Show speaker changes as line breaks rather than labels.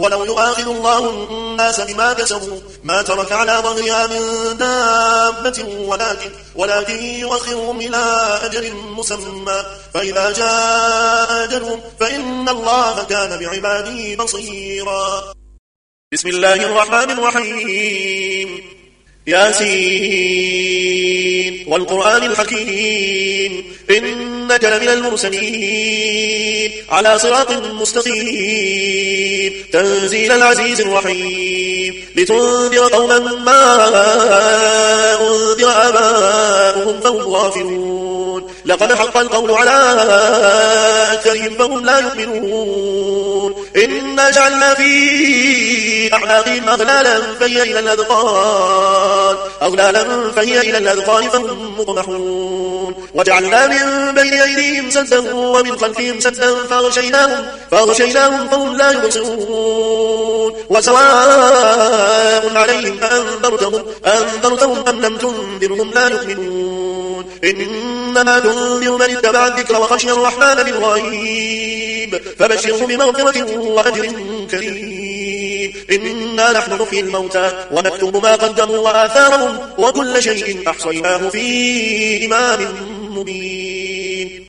ولو يؤاخذ الله الناس بما كسبوا ما ترك على ظهرها من دابة ولكن يؤخرهم إلى أجل مسمى فإذا جاء أجلهم فإن الله كان بعباده بصيرا. بسم الله الرحمن الرحيم. ياسين والقرآن الحكيم إنك لمن المرسلين على صراط مستقيم تنزيل العزيز الرحيم لتنذر قوما ما أنذر آباؤهم فهم غافلون لقد حق القول على أكثرهم فهم لا يؤمنون إنا جعلنا في أعناقهم أغلالا فهي إلى الأذقان فهم مطمحون وجعلنا من بين أيديهم سدا ومن خلفهم سدا فأغشيناهم فهم لا يبصرون وسواء عليهم أنذرتهم أم لم تنذرهم لا يؤمنون إنما تنذر من اتبع الذكر وخشي الرحمن بالغيب فبشره بمغفرة وأجر كريم. إنا نحن نحيي الموتى ونكتب ما قدموا وآثارهم وكل شيء أحصيناه في إمام مبين.